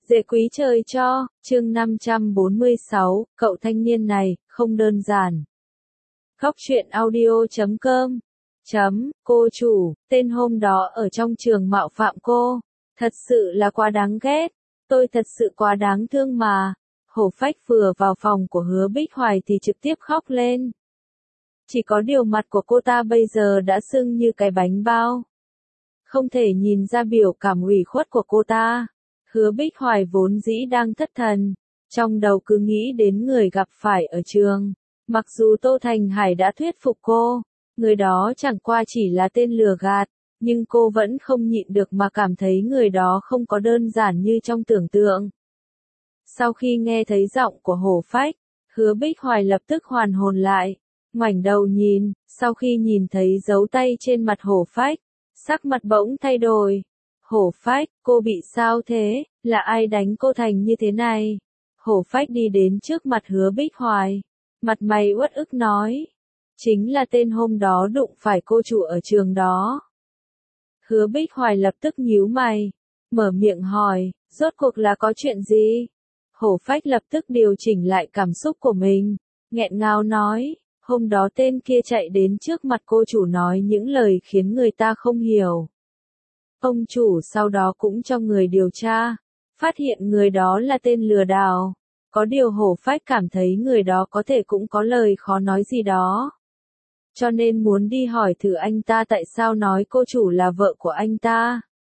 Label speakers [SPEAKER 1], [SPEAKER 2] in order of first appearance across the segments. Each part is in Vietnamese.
[SPEAKER 1] Dễ quý trời cho, chương 546, cậu thanh niên này, không đơn giản. Góc truyện audio.com Cô chủ, tên hôm đó ở trong trường mạo phạm cô. Thật sự là quá đáng ghét. Tôi thật sự quá đáng thương mà. Hổ Phách vừa vào phòng của Hứa Bích Hoài thì trực tiếp khóc lên. Chỉ có điều mặt của cô ta bây giờ đã sưng như cái bánh bao. Không thể nhìn ra biểu cảm ủy khuất của cô ta. Hứa Bích Hoài vốn dĩ đang thất thần, trong đầu cứ nghĩ đến người gặp phải ở trường. Mặc dù Tô Thành Hải đã thuyết phục cô, người đó chẳng qua chỉ là tên lừa gạt, nhưng cô vẫn không nhịn được mà cảm thấy người đó không có đơn giản như trong tưởng tượng. Sau khi nghe thấy giọng của Hổ Phách, Hứa Bích Hoài lập tức hoàn hồn lại, ngoảnh đầu nhìn, sau khi nhìn thấy dấu tay trên mặt Hổ Phách, sắc mặt bỗng thay đổi. Hổ Phách, cô bị sao thế, là ai đánh cô thành như thế này? Hổ Phách đi đến trước mặt Hứa Bích Hoài, mặt mày uất ức nói. Chính là tên hôm đó đụng phải cô chủ ở trường đó. Hứa Bích Hoài lập tức nhíu mày, mở miệng hỏi, rốt cuộc là có chuyện gì? Hổ Phách lập tức điều chỉnh lại cảm xúc của mình, nghẹn ngào nói, hôm đó tên kia chạy đến trước mặt cô chủ nói những lời khiến người ta không hiểu. Ông chủ sau đó cũng cho người điều tra, phát hiện người đó là tên lừa đảo. Có điều Hổ Phách cảm thấy người đó có thể cũng có lời khó nói gì đó. Cho nên muốn đi hỏi thử anh ta tại sao nói cô chủ là vợ của anh ta.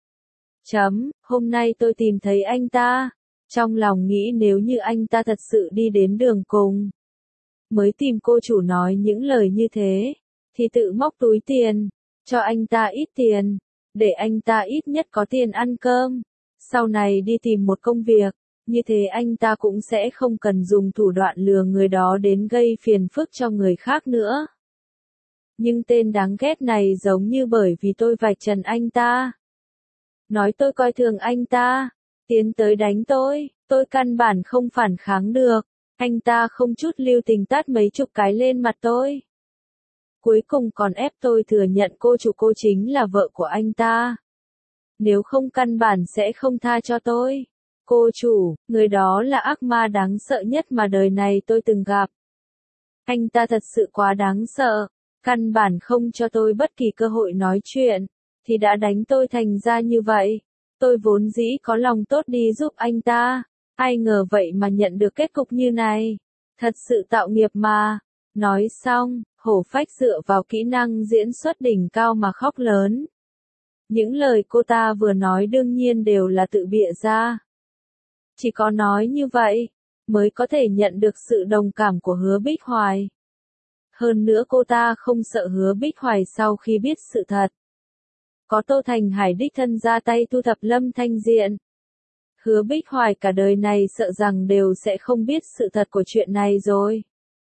[SPEAKER 1] Hôm nay tôi tìm thấy anh ta. Trong lòng nghĩ nếu như anh ta thật sự đi đến đường cùng, mới tìm cô chủ nói những lời như thế, thì tự móc túi tiền, cho anh ta ít tiền. Để anh ta ít nhất có tiền ăn cơm, sau này đi tìm một công việc, như thế anh ta cũng sẽ không cần dùng thủ đoạn lừa người đó đến gây phiền phức cho người khác nữa. Nhưng tên đáng ghét này giống như bởi vì tôi vạch trần anh ta. Nói tôi coi thường anh ta, tiến tới đánh tôi căn bản không phản kháng được, anh ta không chút lưu tình tát mấy chục cái lên mặt tôi. Cuối cùng còn ép tôi thừa nhận cô chủ cô chính là vợ của anh ta. Nếu không căn bản sẽ không tha cho tôi. Cô chủ, người đó là ác ma đáng sợ nhất mà đời này tôi từng gặp. Anh ta thật sự quá đáng sợ, căn bản không cho tôi bất kỳ cơ hội nói chuyện, thì đã đánh tôi thành ra như vậy. Tôi vốn dĩ có lòng tốt đi giúp anh ta, ai ngờ vậy mà nhận được kết cục như này. Thật sự tạo nghiệp mà. Nói xong, Hổ Phách dựa vào kỹ năng diễn xuất đỉnh cao mà khóc lớn. Những lời cô ta vừa nói đương nhiên đều là tự bịa ra. Chỉ có nói như vậy, mới có thể nhận được sự đồng cảm của Hứa Bích Hoài. Hơn nữa cô ta không sợ Hứa Bích Hoài sau khi biết sự thật. Có Tô Thành Hải đích thân ra tay thu thập Lâm Thanh Diện. Hứa Bích Hoài cả đời này sợ rằng đều sẽ không biết sự thật của chuyện này rồi.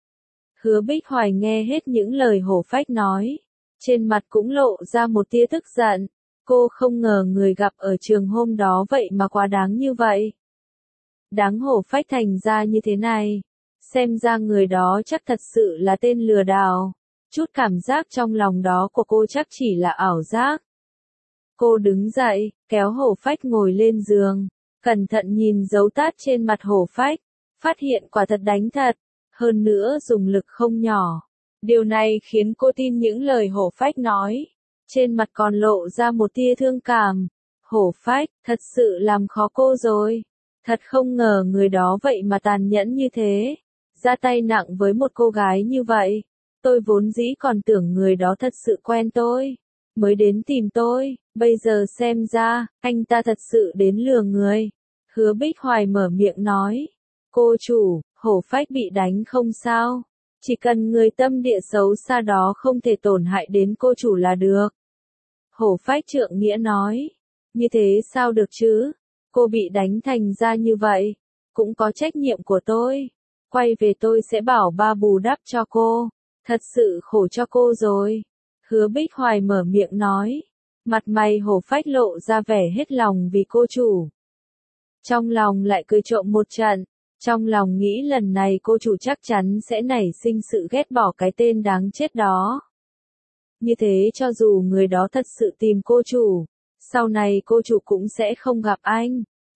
[SPEAKER 1] Hứa Bích Hoài nghe hết những lời Hổ Phách nói, trên mặt cũng lộ ra một tia tức giận. Cô không ngờ người gặp ở trường hôm đó vậy mà quá đáng như vậy. Đáng Hổ Phách thành ra như thế này. Xem ra người đó chắc thật sự là tên lừa đảo. Chút cảm giác trong lòng đó của cô chắc chỉ là ảo giác. Cô đứng dậy, kéo Hổ Phách ngồi lên giường, cẩn thận nhìn dấu tát trên mặt Hổ Phách, phát hiện quả thật đánh thật, hơn nữa dùng lực không nhỏ. Điều này khiến cô tin những lời Hổ Phách nói, trên mặt còn lộ ra một tia thương cảm. Hổ Phách, thật sự làm khó cô rồi. Thật không ngờ người đó vậy mà tàn nhẫn như thế, ra tay nặng với một cô gái như vậy. Tôi vốn dĩ còn tưởng người đó thật sự quen tôi, mới đến tìm tôi, bây giờ xem ra, anh ta thật sự đến lừa người. Hứa Bích Hoài mở miệng nói, cô chủ, Hổ Phách bị đánh không sao, chỉ cần người tâm địa xấu xa đó không thể tổn hại đến cô chủ là được. Hổ Phách trượng nghĩa nói, như thế sao được chứ, cô bị đánh thành ra như vậy, cũng có trách nhiệm của tôi, quay về tôi sẽ bảo ba bù đắp cho cô, thật sự khổ cho cô rồi. Hứa Bích Hoài mở miệng nói, mặt mày Hổ Phách lộ ra vẻ hết lòng vì cô chủ. Trong lòng lại cười trộm một trận, trong lòng nghĩ lần này cô chủ chắc chắn sẽ nảy sinh sự ghét bỏ cái tên đáng chết đó. Như thế cho dù người đó thật sự tìm cô chủ, sau này cô chủ cũng sẽ không gặp anh.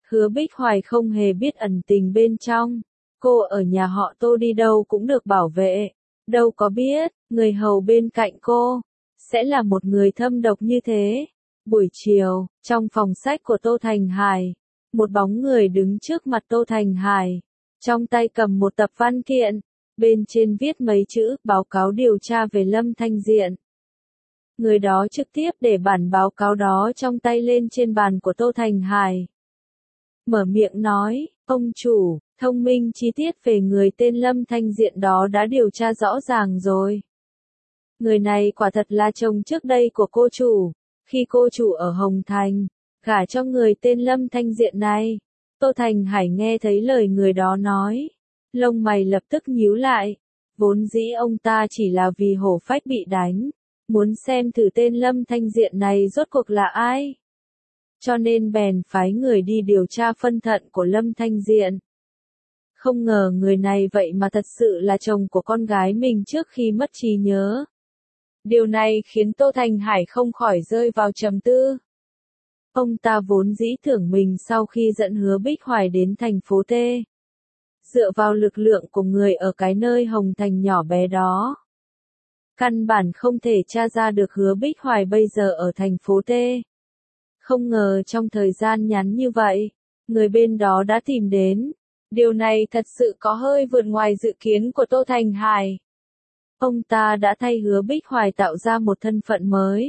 [SPEAKER 1] Hứa Bích Hoài không hề biết ẩn tình bên trong. Cô ở nhà họ Tô đi đâu cũng được bảo vệ. Đâu có biết, người hầu bên cạnh cô sẽ là một người thâm độc như thế. Buổi chiều, trong phòng sách của Tô Thành Hải, một bóng người đứng trước mặt Tô Thành Hải, trong tay cầm một tập văn kiện, bên trên viết mấy chữ báo cáo điều tra về Lâm Thanh Diện. Người đó trực tiếp để bản báo cáo đó trong tay lên trên bàn của Tô Thành Hải. Mở miệng nói, ông chủ, thông minh chi tiết về người tên Lâm Thanh Diện đó đã điều tra rõ ràng rồi. Người này quả thật là chồng trước đây của cô chủ, khi cô chủ ở Hồng Thành, gả cho người tên Lâm Thanh Diện này. Tô Thành Hải nghe thấy lời người đó nói, lông mày lập tức nhíu lại, vốn dĩ ông ta chỉ là vì hổ phách bị đánh, muốn xem thử tên Lâm Thanh Diện này rốt cuộc là ai. Cho nên bèn phái người đi điều tra phân thận của Lâm Thanh Diện. Không ngờ người này vậy mà thật sự là chồng của con gái mình trước khi mất trí nhớ. Điều này khiến Tô Thành Hải không khỏi rơi vào trầm tư. Ông ta vốn dĩ tưởng mình sau khi dẫn Hứa Bích Hoài đến thành phố T, dựa vào lực lượng của người ở cái nơi Hồng Thành nhỏ bé đó, căn bản không thể tra ra được Hứa Bích Hoài bây giờ ở thành phố T. Không ngờ trong thời gian ngắn như vậy, người bên đó đã tìm đến. Điều này thật sự có hơi vượt ngoài dự kiến của Tô Thành Hải. Ông ta đã thay Hứa Bích Hoài tạo ra một thân phận mới.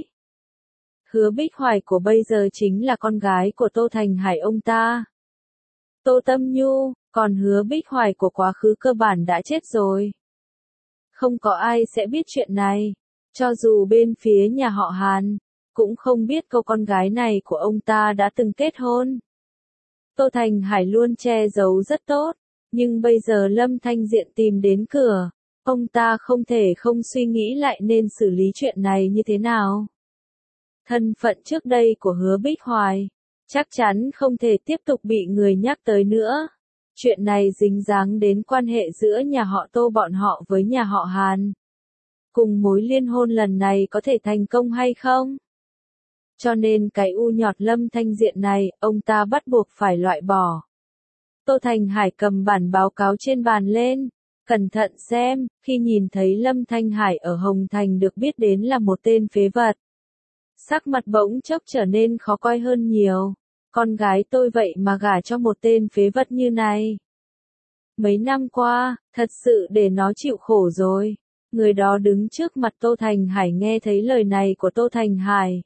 [SPEAKER 1] Hứa Bích Hoài của bây giờ chính là con gái của Tô Thành Hải ông ta. Tô Tâm Nhu, còn Hứa Bích Hoài của quá khứ cơ bản đã chết rồi. Không có ai sẽ biết chuyện này, cho dù bên phía nhà họ Hàn, cũng không biết cô con gái này của ông ta đã từng kết hôn. Tô Thành Hải luôn che giấu rất tốt, nhưng bây giờ Lâm Thanh Diện tìm đến cửa, ông ta không thể không suy nghĩ lại nên xử lý chuyện này như thế nào. Thân phận trước đây của Hứa Bích Hoài, chắc chắn không thể tiếp tục bị người nhắc tới nữa. Chuyện này dính dáng đến quan hệ giữa nhà họ Tô bọn họ với nhà họ Hàn. Cùng mối liên hôn lần này có thể thành công hay không? Cho nên cái u nhọt Lâm Thanh Diện này, ông ta bắt buộc phải loại bỏ. Tô Thành Hải cầm bản báo cáo trên bàn lên, cẩn thận xem, khi nhìn thấy Lâm Thanh Hải ở Hồng Thành được biết đến là một tên phế vật. Sắc mặt bỗng chốc trở nên khó coi hơn nhiều. Con gái tôi vậy mà gả cho một tên phế vật như này. Mấy năm qua, thật sự để nó chịu khổ rồi. Người đó đứng trước mặt Tô Thành Hải nghe thấy lời này của Tô Thành Hải.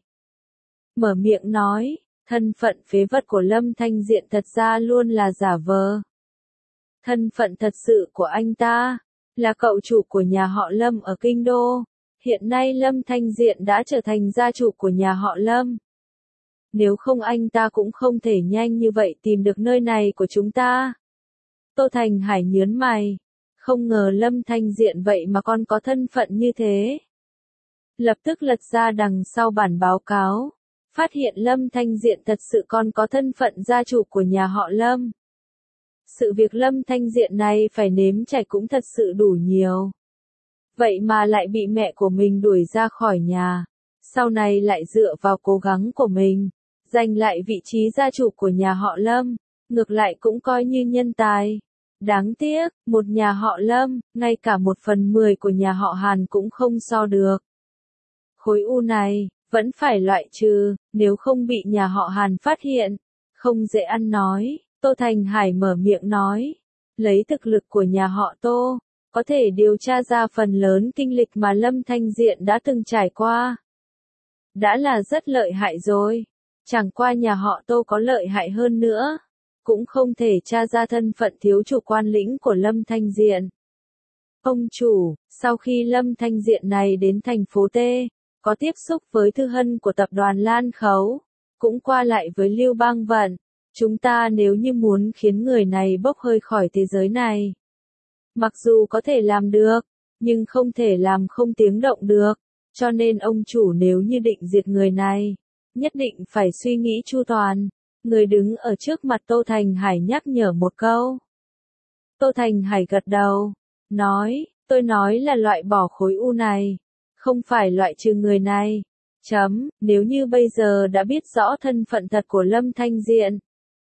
[SPEAKER 1] Mở miệng nói, thân phận phế vật của Lâm Thanh Diện thật ra luôn là giả vờ. Thân phận thật sự của anh ta, là cậu chủ của nhà họ Lâm ở Kinh Đô. Hiện nay Lâm Thanh Diện đã trở thành gia chủ của nhà họ Lâm. Nếu không anh ta cũng không thể nhanh như vậy tìm được nơi này của chúng ta. Tô Thành Hải nhớn mày. Không ngờ Lâm Thanh Diện vậy mà còn có thân phận như thế. Lập tức lật ra đằng sau bản báo cáo. Phát hiện Lâm Thanh Diện thật sự còn có thân phận gia chủ của nhà họ Lâm. Sự việc Lâm Thanh Diện này phải nếm trải cũng thật sự đủ nhiều. Vậy mà lại bị mẹ của mình đuổi ra khỏi nhà. Sau này lại dựa vào cố gắng của mình, giành lại vị trí gia chủ của nhà họ Lâm. Ngược lại cũng coi như nhân tài. Đáng tiếc, một nhà họ Lâm, ngay cả 1/10 của nhà họ Hàn cũng không so được. Khối u này, vẫn phải loại trừ, nếu không bị nhà họ Hàn phát hiện. Không dễ ăn nói, Tô Thành Hải mở miệng nói. Lấy thực lực của nhà họ Tô, có thể điều tra ra phần lớn kinh lịch mà Lâm Thanh Diện đã từng trải qua. Đã là rất lợi hại rồi. Chẳng qua nhà họ Tô có lợi hại hơn nữa, cũng không thể tra ra thân phận thiếu chủ quan lĩnh của Lâm Thanh Diện. Ông chủ, sau khi Lâm Thanh Diện này đến thành phố T, có tiếp xúc với thư hân của tập đoàn Lan Khấu, cũng qua lại với Lưu Bang Vận. Chúng ta nếu như muốn khiến người này bốc hơi khỏi thế giới này, mặc dù có thể làm được, nhưng không thể làm không tiếng động được. Cho nên ông chủ nếu như định diệt người này, nhất định phải suy nghĩ chu toàn. Người đứng ở trước mặt Tô Thành Hải nhắc nhở một câu. Tô Thành Hải gật đầu, nói, tôi nói là loại bỏ khối u này, không phải loại trừ người này. Nếu như bây giờ đã biết rõ thân phận thật của Lâm Thanh Diện,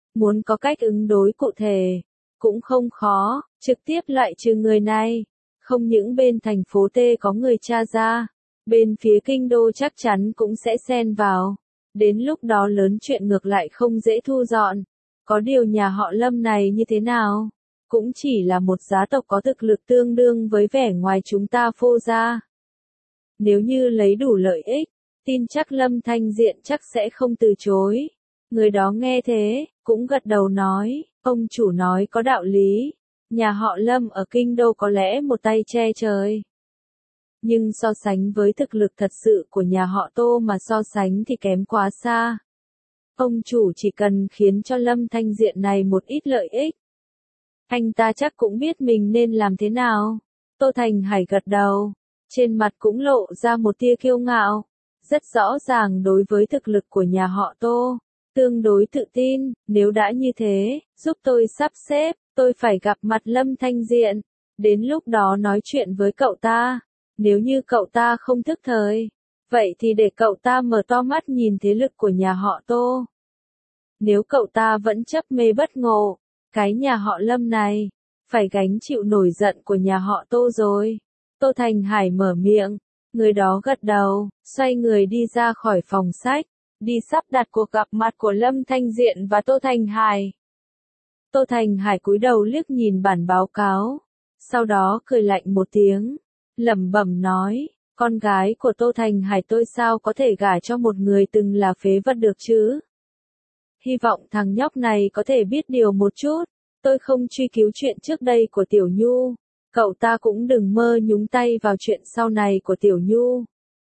[SPEAKER 1] Muốn có cách ứng đối cụ thể, cũng không khó, trực tiếp loại trừ người này. Không những bên thành phố T có người tra ra, bên phía kinh đô chắc chắn cũng sẽ xen vào. Đến lúc đó lớn chuyện ngược lại không dễ thu dọn. Có điều nhà họ Lâm này như thế nào? Cũng chỉ là một gia tộc có thực lực tương đương với vẻ ngoài chúng ta phô ra. Nếu như lấy đủ lợi ích, tin chắc Lâm Thanh Diện chắc sẽ không từ chối. Người đó nghe thế, cũng gật đầu nói, ông chủ nói có đạo lý. Nhà họ Lâm ở kinh đô có lẽ một tay che trời. Nhưng so sánh với thực lực thật sự của nhà họ Tô mà so sánh thì kém quá xa. Ông chủ chỉ cần khiến cho Lâm Thanh Diện này một ít lợi ích. Anh ta chắc cũng biết mình nên làm thế nào. Tô Thành Hải gật đầu, trên mặt cũng lộ ra một tia kiêu ngạo. Rất rõ ràng đối với thực lực của nhà họ Tô, tương đối tự tin, nếu đã như thế, giúp tôi sắp xếp, tôi phải gặp mặt Lâm Thanh Diện. Đến lúc đó nói chuyện với cậu ta. Nếu như cậu ta không thức thời, vậy thì để cậu ta mở to mắt nhìn thế lực của nhà họ Tô. Nếu cậu ta vẫn chấp mê bất ngộ, cái nhà họ Lâm này, phải gánh chịu nổi giận của nhà họ Tô rồi. Tô Thành Hải mở miệng, người đó gật đầu, xoay người đi ra khỏi phòng sách, đi sắp đặt cuộc gặp mặt của Lâm Thanh Diện và Tô Thành Hải. Tô Thành Hải cúi đầu liếc nhìn bản báo cáo, sau đó cười lạnh một tiếng, lẩm bẩm nói, con gái của Tô Thành Hải tôi sao có thể gả cho một người từng là phế vật được chứ? Hy vọng thằng nhóc này có thể biết điều một chút, tôi không truy cứu chuyện trước đây của Tiểu Nhu, cậu ta cũng đừng mơ nhúng tay vào chuyện sau này của Tiểu Nhu.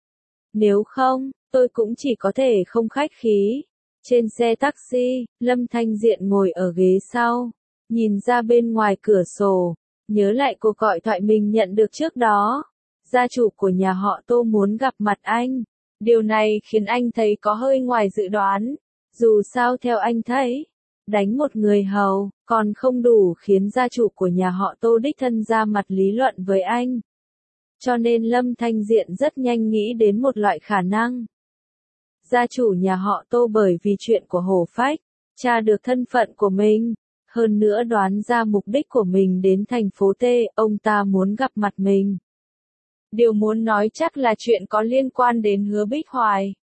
[SPEAKER 1] Nếu không, tôi cũng chỉ có thể không khách khí. Trên xe taxi, Lâm Thanh Diện ngồi ở ghế sau, nhìn ra bên ngoài cửa sổ, nhớ lại cuộc gọi thoại mình nhận được trước đó. Gia chủ của nhà họ Tô muốn gặp mặt anh. Điều này khiến anh thấy có hơi ngoài dự đoán. Dù sao theo anh thấy, đánh một người hầu, còn không đủ khiến gia chủ của nhà họ Tô đích thân ra mặt lý luận với anh. Cho nên Lâm Thanh Diện rất nhanh nghĩ đến một loại khả năng. Gia chủ nhà họ Tô bởi vì chuyện của Hồ Phách, tra được thân phận của mình, hơn nữa đoán ra mục đích của mình đến thành phố T, ông ta muốn gặp mặt mình. Điều muốn nói chắc là chuyện có liên quan đến Hứa Bích Hoài.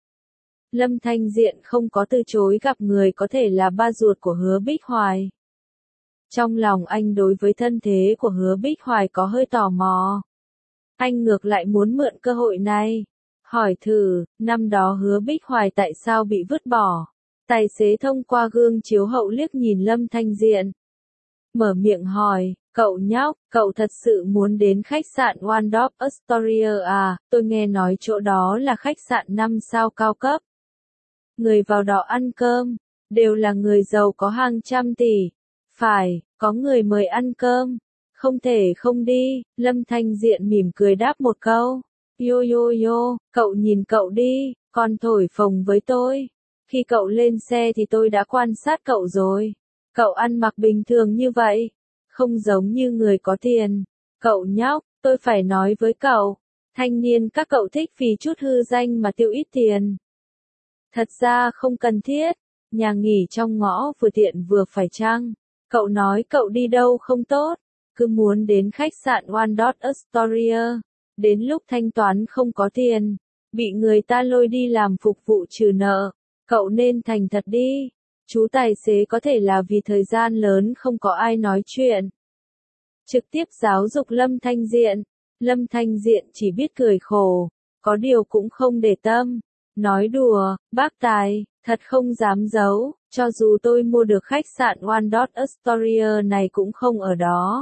[SPEAKER 1] Lâm Thanh Diện không có từ chối gặp người có thể là ba ruột của Hứa Bích Hoài. Trong lòng anh đối với thân thế của Hứa Bích Hoài có hơi tò mò. Anh ngược lại muốn mượn cơ hội này. Hỏi thử, năm đó Hứa Bích Hoài tại sao bị vứt bỏ? Tài xế thông qua gương chiếu hậu liếc nhìn Lâm Thanh Diện. Mở miệng hỏi, cậu nhóc, cậu thật sự muốn đến khách sạn One Dog Astoria à? Tôi nghe nói chỗ đó là khách sạn 5 sao cao cấp. Người vào đó ăn cơm, đều là người giàu có hàng trăm tỷ. Phải, có người mời ăn cơm. Không thể không đi, Lâm Thanh Diện mỉm cười đáp một câu. Yo yo yo, cậu nhìn cậu đi, còn thổi phồng với tôi. Khi cậu lên xe thì tôi đã quan sát cậu rồi. Cậu ăn mặc bình thường như vậy, không giống như người có tiền. Cậu nhóc, tôi phải nói với cậu, thanh niên các cậu thích vì chút hư danh mà tiêu ít tiền. Thật ra không cần thiết, nhà nghỉ trong ngõ vừa tiện vừa phải chăng. Cậu nói cậu đi đâu không tốt, cứ muốn đến khách sạn One Dog Astoria. Đến lúc thanh toán không có tiền, bị người ta lôi đi làm phục vụ trừ nợ. Cậu nên thành thật đi. Chú tài xế có thể là vì thời gian lớn không có ai nói chuyện. Trực tiếp giáo dục Lâm Thanh Diện. Lâm Thanh Diện chỉ biết cười khổ, có điều cũng không để tâm. Nói đùa, bác tài, thật không dám giấu, cho dù tôi mua được khách sạn One Dog Astoria này cũng không ở đó.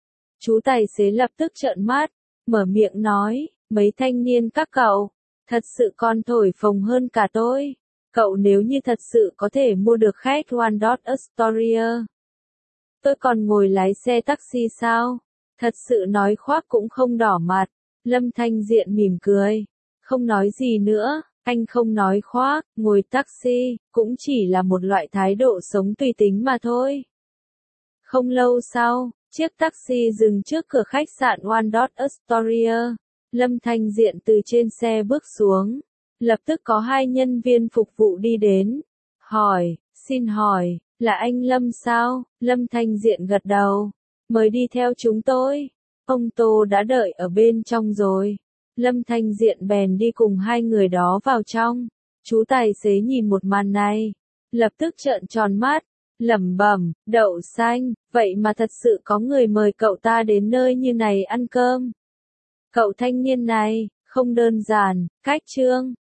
[SPEAKER 1] Chú tài xế lập tức trợn mắt, mở miệng nói, mấy thanh niên các cậu, thật sự còn thổi phồng hơn cả tôi. Cậu nếu như thật sự có thể mua được khách One Dog Astoria, tôi còn ngồi lái xe taxi sao? Thật sự nói khoác cũng không đỏ mặt. Lâm Thanh Diện mỉm cười, không nói gì nữa. Anh không nói khoác, ngồi taxi, cũng chỉ là một loại thái độ sống tùy tính mà thôi. Không lâu sau, chiếc taxi dừng trước cửa khách sạn One Dog Astoria. Lâm Thanh Diện từ trên xe bước xuống. Lập tức có hai nhân viên phục vụ đi đến. Hỏi, xin hỏi, Là anh Lâm sao? Lâm Thanh Diện gật đầu. Mời đi theo chúng tôi. Ông Tô đã đợi ở bên trong rồi. Lâm Thanh Diện bèn đi cùng hai người đó vào trong. Chú tài xế nhìn một màn này, lập tức trợn tròn mắt, lẩm bẩm, đậu xanh, vậy mà thật sự có người mời cậu ta đến nơi như này ăn cơm. Cậu thanh niên này, không đơn giản, cách trương.